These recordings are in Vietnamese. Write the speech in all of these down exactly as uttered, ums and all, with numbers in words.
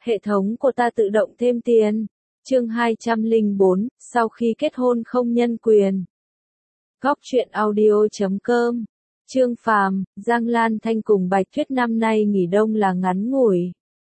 Hệ thống của ta tự động thêm tiền. Chương hai trăm lẻ bốn, sau khi kết hôn không nhân quyền. Góc truyện audio chấm com. Trương Phàm, Giang Lan Thanh cùng Bạch Tuyết năm nay nghỉ đông là ngắn ngủi.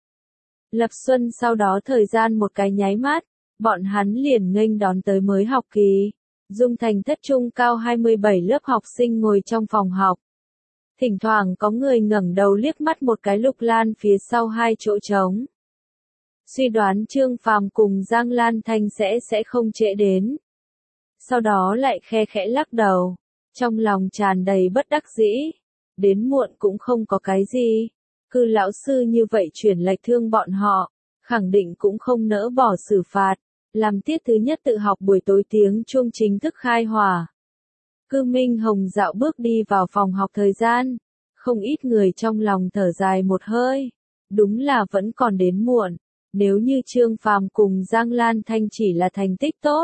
Lập xuân sau đó thời gian một cái nháy mắt, bọn hắn liền nghênh đón tới mới học kỳ. Dung Thành thất trung cao hai mươi bảy lớp học sinh ngồi trong phòng học. Thỉnh thoảng có người ngẩng đầu liếc mắt một cái Lục Lan phía sau hai chỗ trống. Suy đoán Trương Phàm cùng Giang Lan Thanh sẽ sẽ không trễ đến. Sau đó lại khe khẽ lắc đầu, trong lòng tràn đầy bất đắc dĩ. Đến muộn cũng không có cái gì. Cư lão sư như vậy chuyển lệch thương bọn họ, khẳng định cũng không nỡ bỏ xử phạt. Làm tiết thứ nhất tự học buổi tối tiếng chuông chính thức khai hỏa. Cư Minh Hồng dạo bước đi vào phòng học thời gian. Không ít người trong lòng thở dài một hơi. Đúng là vẫn còn đến muộn. Nếu như Trương Phàm cùng Giang Lan Thanh chỉ là thành tích tốt,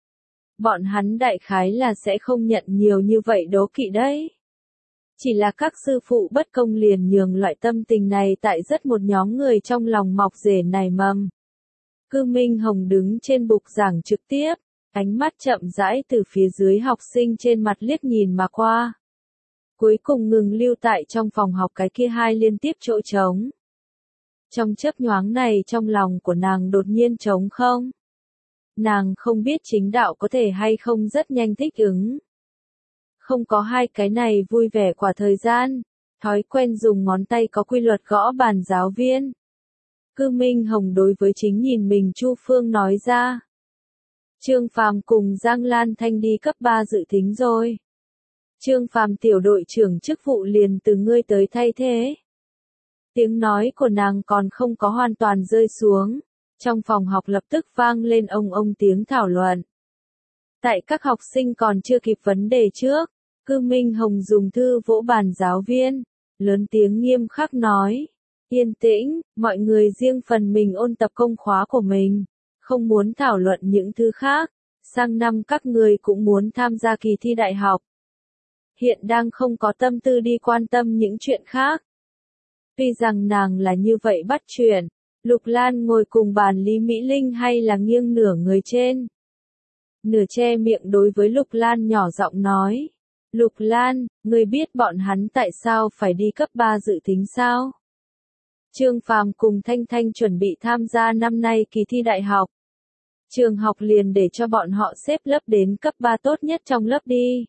bọn hắn đại khái là sẽ không nhận nhiều như vậy đố kỵ đấy. Chỉ là các sư phụ bất công liền nhường loại tâm tình này tại rất một nhóm người trong lòng mọc rể nảy mầm. Cư Minh Hồng đứng trên bục giảng trực tiếp, ánh mắt chậm rãi từ phía dưới học sinh trên mặt liếc nhìn mà qua. Cuối cùng ngừng lưu tại trong phòng học cái kia hai liên tiếp chỗ trống. Trong chớp nhoáng này trong lòng của nàng đột nhiên trống không. Nàng không biết chính đạo có thể hay không rất nhanh thích ứng. Không có hai cái này vui vẻ quả thời gian, thói quen dùng ngón tay có quy luật gõ bàn giáo viên. Cư Minh Hồng đối với chính nhìn mình Chu Phương nói ra. Trương Phàm cùng Giang Lan Thanh đi cấp ba dự tính rồi. Trương Phàm tiểu đội trưởng chức vụ liền từ ngươi tới thay thế. Tiếng nói của nàng còn không có hoàn toàn rơi xuống. Trong phòng học lập tức vang lên ông ông tiếng thảo luận. Tại các học sinh còn chưa kịp vấn đề trước, Cư Minh Hồng dùng thư vỗ bàn giáo viên, lớn tiếng nghiêm khắc nói. Yên tĩnh, mọi người riêng phần mình ôn tập công khóa của mình, không muốn thảo luận những thứ khác. Sang năm các người cũng muốn tham gia kỳ thi đại học. Hiện đang không có tâm tư đi quan tâm những chuyện khác. Tuy rằng nàng là như vậy bắt chuyện, Lục Lan ngồi cùng bàn Lý Mỹ Linh hay là nghiêng nửa người trên. Nửa che miệng đối với Lục Lan nhỏ giọng nói. Lục Lan, ngươi biết bọn hắn tại sao phải đi cấp ba dự tính sao? Trương Phàm cùng Thanh Thanh chuẩn bị tham gia năm nay kỳ thi đại học. Trường học liền để cho bọn họ xếp lớp đến cấp ba tốt nhất trong lớp đi.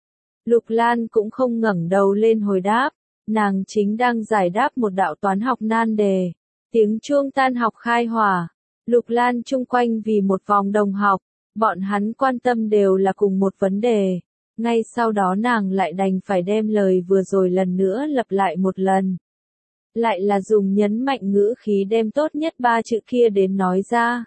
Lục Lan cũng không ngẩng đầu lên hồi đáp. Nàng chính đang giải đáp một đạo toán học nan đề. Tiếng chuông tan học khai hỏa. Lục Lan chung quanh vì một vòng đồng học. Bọn hắn quan tâm đều là cùng một vấn đề. Ngay sau đó nàng lại đành phải đem lời vừa rồi lần nữa lặp lại một lần. Lại là dùng nhấn mạnh ngữ khí đem tốt nhất ba chữ kia đến nói ra.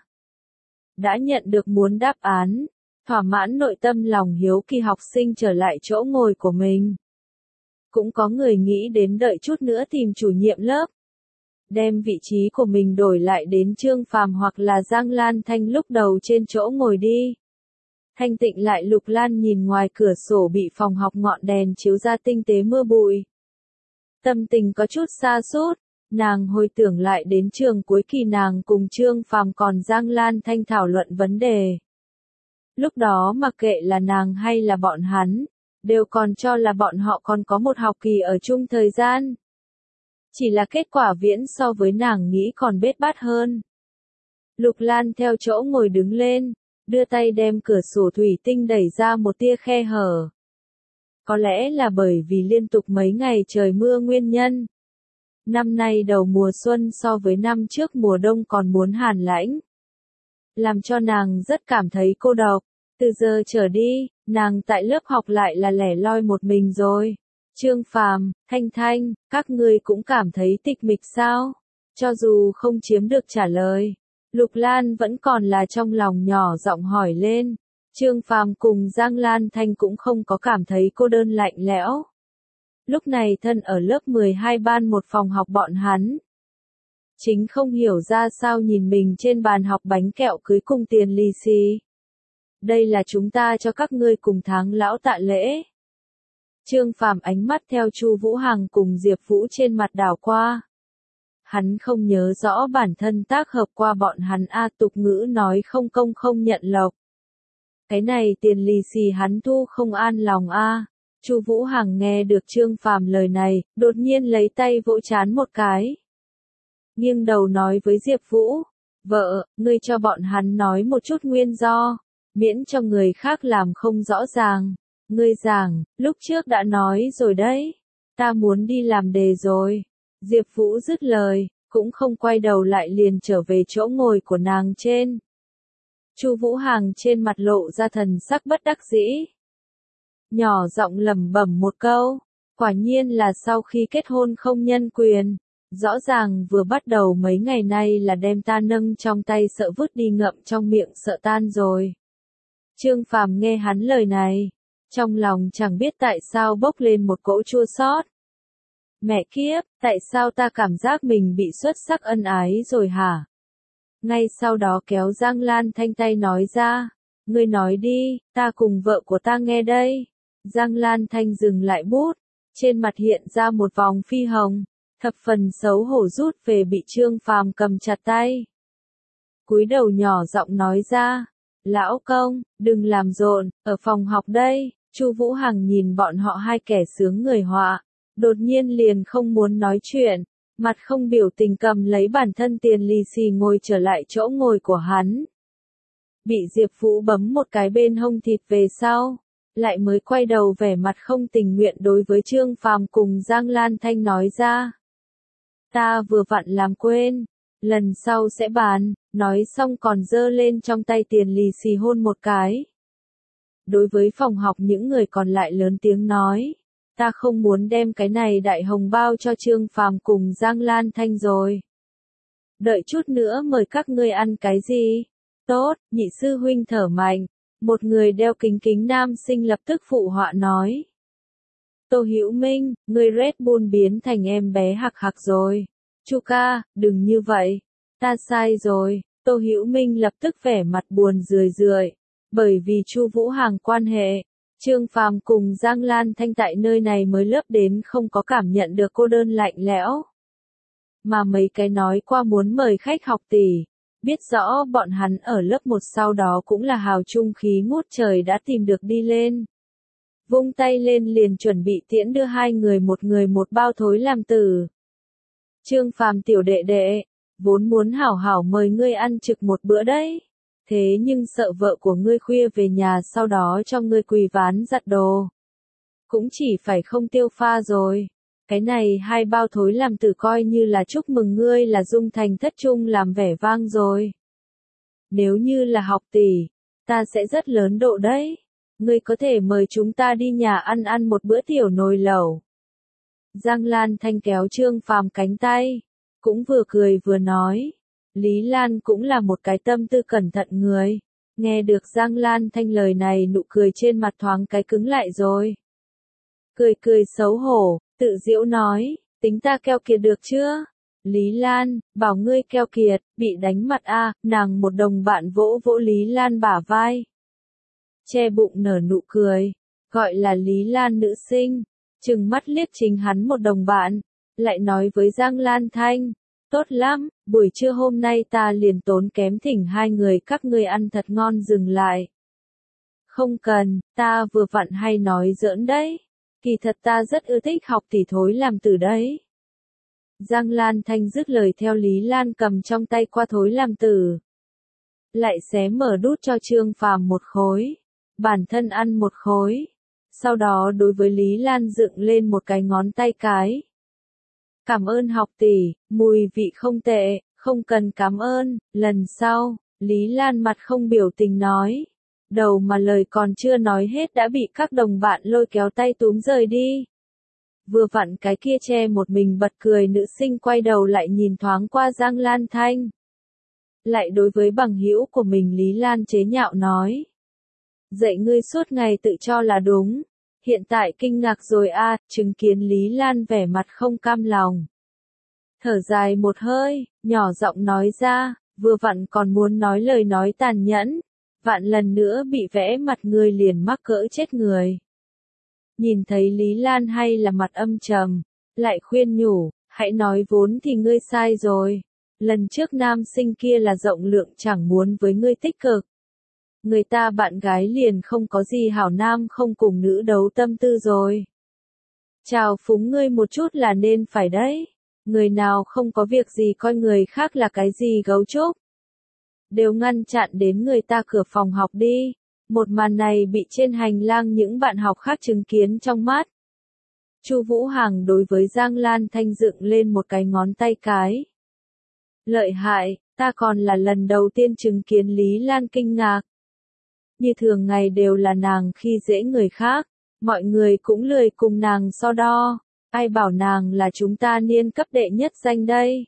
Đã nhận được muốn đáp án. Thỏa mãn nội tâm lòng hiếu kỳ học sinh trở lại chỗ ngồi của mình. Cũng có người nghĩ đến đợi chút nữa tìm chủ nhiệm lớp. Đem vị trí của mình đổi lại đến Trương Phàm hoặc là Giang Lan Thanh lúc đầu trên chỗ ngồi đi. Thanh tịnh lại Lục Lan nhìn ngoài cửa sổ bị phòng học ngọn đèn chiếu ra tinh tế mưa bụi. Tâm tình có chút xa sút, nàng hồi tưởng lại đến trường cuối kỳ nàng cùng Trương Phàm còn Giang Lan Thanh thảo luận vấn đề. Lúc đó mặc kệ là nàng hay là bọn hắn, đều còn cho là bọn họ còn có một học kỳ ở chung thời gian. Chỉ là kết quả viễn so với nàng nghĩ còn bết bát hơn. Lục Lan theo chỗ ngồi đứng lên, đưa tay đem cửa sổ thủy tinh đẩy ra một tia khe hở. Có lẽ là bởi vì liên tục mấy ngày trời mưa nguyên nhân. Năm nay đầu mùa xuân so với năm trước mùa đông còn muốn hàn lãnh. Làm cho nàng rất cảm thấy cô độc. Từ giờ trở đi, nàng tại lớp học lại là lẻ loi một mình rồi. Trương Phàm, Thanh Thanh, các ngươi cũng cảm thấy tịch mịch sao? Cho dù không chiếm được trả lời, Lục Lan vẫn còn là trong lòng nhỏ giọng hỏi lên. Trương Phàm cùng Giang Lan Thanh cũng không có cảm thấy cô đơn lạnh lẽo. Lúc này thân ở lớp mười hai ban một phòng học bọn hắn. Chính không hiểu ra sao nhìn mình trên bàn học bánh kẹo cưới cùng tiền lì xì. Đây là chúng ta cho các ngươi cùng tháng lão tạ lễ. Trương Phàm ánh mắt theo Chu Vũ Hằng cùng Diệp Vũ trên mặt đảo qua. Hắn không nhớ rõ bản thân tác hợp qua bọn hắn a, tục ngữ nói không công không nhận lộc. Cái này tiền lì xì hắn thu không an lòng a. Chu Vũ Hằng nghe được Trương Phàm lời này, đột nhiên lấy tay vỗ trán một cái. Nghiêng đầu nói với Diệp Vũ, vợ, ngươi cho bọn hắn nói một chút nguyên do, miễn cho người khác làm không rõ ràng. Ngươi giảng, lúc trước đã nói rồi đấy, ta muốn đi làm đề rồi. Diệp Vũ dứt lời, cũng không quay đầu lại liền trở về chỗ ngồi của nàng trên. Chu Vũ Hằng trên mặt lộ ra thần sắc bất đắc dĩ. Nhỏ giọng lẩm bẩm một câu, quả nhiên là sau khi kết hôn không nhân quyền, rõ ràng vừa bắt đầu mấy ngày nay là đem ta nâng trong tay sợ vứt đi ngậm trong miệng sợ tan rồi. Trương Phàm nghe hắn lời này, trong lòng chẳng biết tại sao bốc lên một cỗ chua xót. Mẹ kiếp, tại sao ta cảm giác mình bị xuất sắc ân ái rồi hả? Ngay sau đó kéo Giang Lan Thanh tay nói ra, ngươi nói đi, ta cùng vợ của ta nghe đây. Giang Lan Thanh dừng lại bút, trên mặt hiện ra một vòng phi hồng, thập phần xấu hổ rút về bị Trương Phàm cầm chặt tay. Cúi đầu nhỏ giọng nói ra, lão công, đừng làm rộn, ở phòng học đây. Chu Vũ Hằng nhìn bọn họ hai kẻ sướng người họa, đột nhiên liền không muốn nói chuyện, mặt không biểu tình cầm lấy bản thân tiền lì xì ngồi trở lại chỗ ngồi của hắn. Bị Diệp Vũ bấm một cái bên hông thịt về sau, lại mới quay đầu vẻ mặt không tình nguyện đối với Trương Phàm cùng Giang Lan Thanh nói ra. Ta vừa vặn làm quên, lần sau sẽ bàn, nói xong còn giơ lên trong tay tiền lì xì hôn một cái. Đối với phòng học những người còn lại lớn tiếng nói, ta không muốn đem cái này đại hồng bao cho Trương Phàm cùng Giang Lan Thanh rồi. Đợi chút nữa mời các ngươi ăn cái gì? Tốt, nhị sư huynh thở mạnh, một người đeo kính kính nam sinh lập tức phụ họa nói. Tô Hữu Minh, ngươi Red Bull biến thành em bé hạc hạc rồi. Chu ca, đừng như vậy, ta sai rồi. Tô Hữu Minh lập tức vẻ mặt buồn rười rượi, bởi vì Chu Vũ Hằng quan hệ, Trương Phàm cùng Giang Lan Thanh tại nơi này mới lớp đến không có cảm nhận được cô đơn lạnh lẽo. Mà mấy cái nói qua muốn mời khách học tỷ, biết rõ bọn hắn ở lớp một sau đó cũng là hào trung khí ngút trời đã tìm được đi lên. Vung tay lên liền chuẩn bị tiễn đưa hai người một người một bao thối làm tử. Trương Phàm tiểu đệ đệ, vốn muốn hảo hảo mời ngươi ăn trực một bữa đấy. Thế nhưng sợ vợ của ngươi khuya về nhà sau đó cho ngươi quỳ ván giặt đồ. Cũng chỉ phải không tiêu pha rồi. Cái này hai bao thối làm tử coi như là chúc mừng ngươi là dung thành thất trung làm vẻ vang rồi. Nếu như là học tỷ, ta sẽ rất lớn độ đấy. Ngươi có thể mời chúng ta đi nhà ăn ăn một bữa tiểu nồi lẩu. Giang Lan Thanh kéo Trương Phàm cánh tay, cũng vừa cười vừa nói. Lý Lan cũng là một cái tâm tư cẩn thận người. Nghe được Giang Lan Thanh lời này nụ cười trên mặt thoáng cái cứng lại rồi. Cười cười xấu hổ, tự giễu nói, tính ta keo kiệt được chưa? Lý Lan, bảo ngươi keo kiệt, bị đánh mặt a, à, nàng một đồng bạn vỗ vỗ Lý Lan bả vai. Che bụng nở nụ cười, gọi là Lý Lan nữ sinh, trừng mắt liếc chính hắn một đồng bạn, lại nói với Giang Lan Thanh, tốt lắm, buổi trưa hôm nay ta liền tốn kém thỉnh hai người các ngươi ăn thật ngon dừng lại. Không cần, ta vừa vặn hay nói giỡn đấy, kỳ thật ta rất ưa thích học tỷ thối làm từ đấy. Giang Lan Thanh dứt lời theo Lý Lan cầm trong tay qua thối làm tử. Lại xé mở đút cho Trương Phàm một khối, bản thân ăn một khối. Sau đó đối với Lý Lan dựng lên một cái ngón tay cái. Cảm ơn học tỷ, mùi vị không tệ, không cần cảm ơn, lần sau, Lý Lan mặt không biểu tình nói. Đầu mà lời còn chưa nói hết đã bị các đồng bạn lôi kéo tay túm rời đi. Vừa vặn cái kia che một mình bật cười nữ sinh quay đầu lại nhìn thoáng qua Giang Lan Thanh. Lại đối với bằng hữu của mình Lý Lan chế nhạo nói. Dạy ngươi suốt ngày tự cho là đúng. Hiện tại kinh ngạc rồi a, à, chứng kiến Lý Lan vẻ mặt không cam lòng. Thở dài một hơi, nhỏ giọng nói ra, vừa vặn còn muốn nói lời nói tàn nhẫn. Vạn lần nữa bị vẽ mặt người liền mắc cỡ chết người. Nhìn thấy Lý Lan hay là mặt âm trầm, lại khuyên nhủ, Hãy nói vốn thì ngươi sai rồi. Lần trước nam sinh kia là rộng lượng chẳng muốn với ngươi tích cực. Người ta bạn gái liền không có gì hảo nam không cùng nữ đấu tâm tư rồi. Chào phúng ngươi một chút là nên phải đấy. Người nào không có việc gì coi người khác là cái gì gấu trúc. Đều ngăn chặn đến người ta cửa phòng học đi. Một màn này bị trên hành lang những bạn học khác chứng kiến trong mắt. Chu Vũ Hằng đối với Giang Lan Thanh dựng lên một cái ngón tay cái. Lợi hại, ta còn là lần đầu tiên chứng kiến Lý Lan kinh ngạc. Như thường ngày đều là nàng khi dễ người khác, mọi người cũng lười cùng nàng so đo, ai bảo nàng là chúng ta niên cấp đệ nhất danh đây.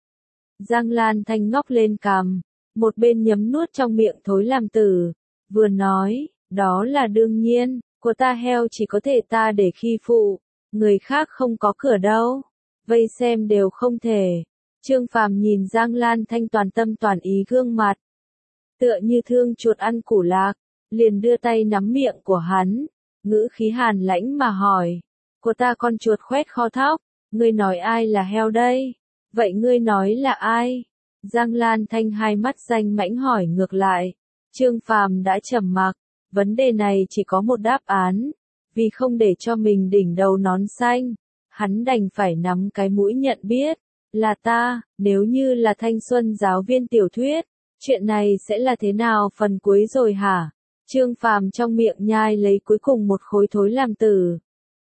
Giang Lan Thanh ngóc lên cằm, một bên nhấm nuốt trong miệng thối làm tử, vừa nói, đó là đương nhiên, của ta heo chỉ có thể ta để khi phụ, người khác không có cửa đâu, vây xem đều không thể. Trương Phàm nhìn Giang Lan Thanh toàn tâm toàn ý gương mặt, tựa như thương chuột ăn củ lạc, liền đưa tay nắm miệng của hắn, ngữ khí hàn lãnh mà hỏi, của ta con chuột khoét kho thóc, ngươi nói ai là heo đây? Vậy ngươi nói là ai? Giang Lan Thanh hai mắt danh mãnh hỏi ngược lại. Trương Phàm đã trầm mặc, vấn đề này chỉ có một đáp án, vì không để cho mình đỉnh đầu nón xanh, hắn đành phải nắm cái mũi nhận biết, là ta, nếu như là thanh xuân giáo viên tiểu thuyết, chuyện này sẽ là thế nào phần cuối rồi hả? Trương Phàm trong miệng nhai lấy cuối cùng một khối thối làm tử.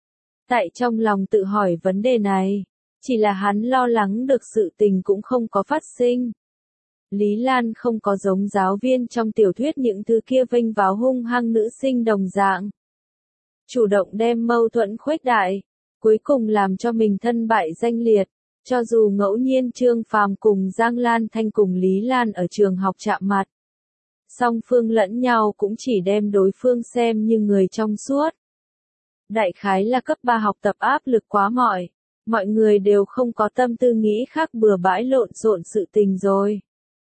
Tại trong lòng tự hỏi vấn đề này, chỉ là hắn lo lắng được sự tình cũng không có phát sinh. Lý Lan không có giống giáo viên trong tiểu thuyết những thứ kia vênh váo hung hăng nữ sinh đồng dạng. Chủ động đem mâu thuẫn khuếch đại, cuối cùng làm cho mình thân bại danh liệt, cho dù ngẫu nhiên Trương Phàm cùng Giang Lan Thanh cùng Lý Lan ở trường học chạm mặt. Song phương lẫn nhau cũng chỉ đem đối phương xem như người trong suốt. Đại khái là cấp ba học tập áp lực quá mỏi, mọi người đều không có tâm tư nghĩ khác bừa bãi lộn xộn sự tình rồi.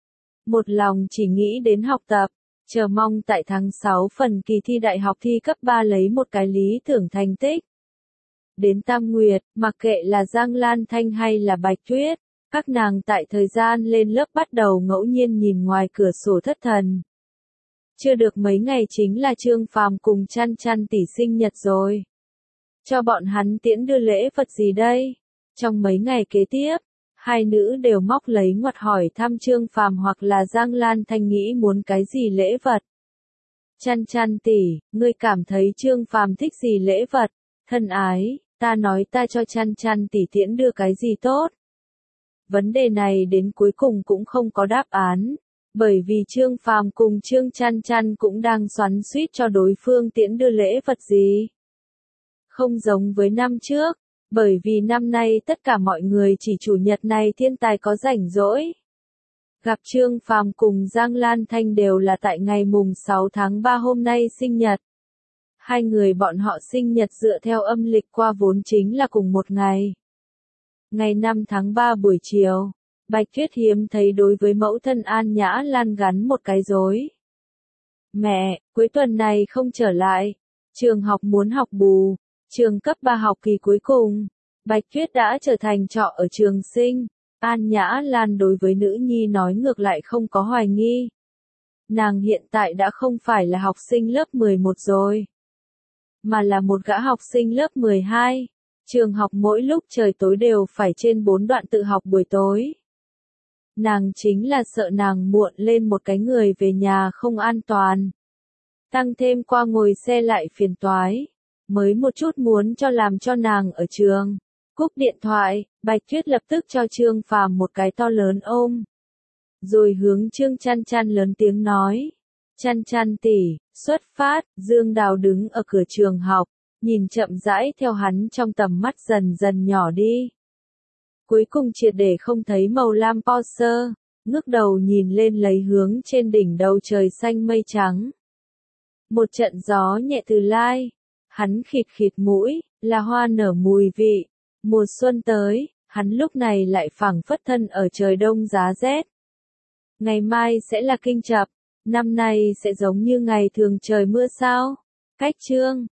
Một lòng chỉ nghĩ đến học tập, chờ mong tại tháng sáu phần kỳ thi đại học thi cấp ba lấy một cái lý tưởng thành tích. Đến Tam Nguyệt, mặc kệ là Giang Lan Thanh hay là Bạch Tuyết, các nàng tại thời gian lên lớp bắt đầu ngẫu nhiên nhìn ngoài cửa sổ thất thần. Chưa được mấy ngày chính là Trương Phàm cùng Chăn Chăn tỷ sinh nhật rồi. Cho bọn hắn tiễn đưa lễ vật gì đây? Trong mấy ngày kế tiếp, hai nữ đều móc lấy ngoặt hỏi thăm Trương Phàm hoặc là Giang Lan Thanh nghĩ muốn cái gì lễ vật. Chăn Chăn tỷ, ngươi cảm thấy Trương Phàm thích gì lễ vật? Thân ái, ta nói ta cho Chăn Chăn tỷ tiễn đưa cái gì tốt? Vấn đề này đến cuối cùng cũng không có đáp án, bởi vì Trương Phàm cùng Trương Chăn Chăn cũng đang xoắn xuýt cho đối phương tiễn đưa lễ vật gì. Không giống với năm trước, bởi vì năm nay tất cả mọi người chỉ chủ nhật này thiên tài có rảnh rỗi. Gặp Trương Phàm cùng Giang Lan Thanh đều là tại ngày mùng sáu tháng ba hôm nay sinh nhật. Hai người bọn họ sinh nhật dựa theo âm lịch qua vốn chính là cùng một ngày. Ngày năm tháng ba buổi chiều, Bạch Tuyết hiếm thấy đối với mẫu thân An Nhã Lan gắn một cái rối. Mẹ, cuối tuần này không trở lại, trường học muốn học bù, trường cấp ba học kỳ cuối cùng, Bạch Tuyết đã trở thành trọ ở trường sinh. An Nhã Lan đối với nữ nhi nói ngược lại không có hoài nghi. Nàng hiện tại đã không phải là học sinh lớp mười một rồi, mà là một gã học sinh lớp mười hai. Trường học mỗi lúc trời tối đều phải trên bốn đoạn tự học buổi tối. Nàng chính là sợ nàng muộn lên một cái người về nhà không an toàn. Tăng thêm qua ngồi xe lại phiền toái. Mới một chút muốn cho làm cho nàng ở trường. Cúp điện thoại, Bạch Tuyết lập tức cho Trương Phàm một cái to lớn ôm. Rồi hướng Trương Chăn Chăn lớn tiếng nói. Chăn Chăn tỷ, xuất phát, Dương Đào đứng ở cửa trường học, nhìn chậm rãi theo hắn trong tầm mắt dần dần nhỏ đi. Cuối cùng triệt để không thấy màu lam Porsche, ngước đầu nhìn lên lấy hướng trên đỉnh đầu trời xanh mây trắng. Một trận gió nhẹ từ lai, hắn khịt khịt mũi, là hoa nở mùi vị. Mùa xuân tới, hắn lúc này lại phảng phất thân ở trời đông giá rét. Ngày mai sẽ là kinh chập, năm nay sẽ giống như ngày thường trời mưa sao? Cách chương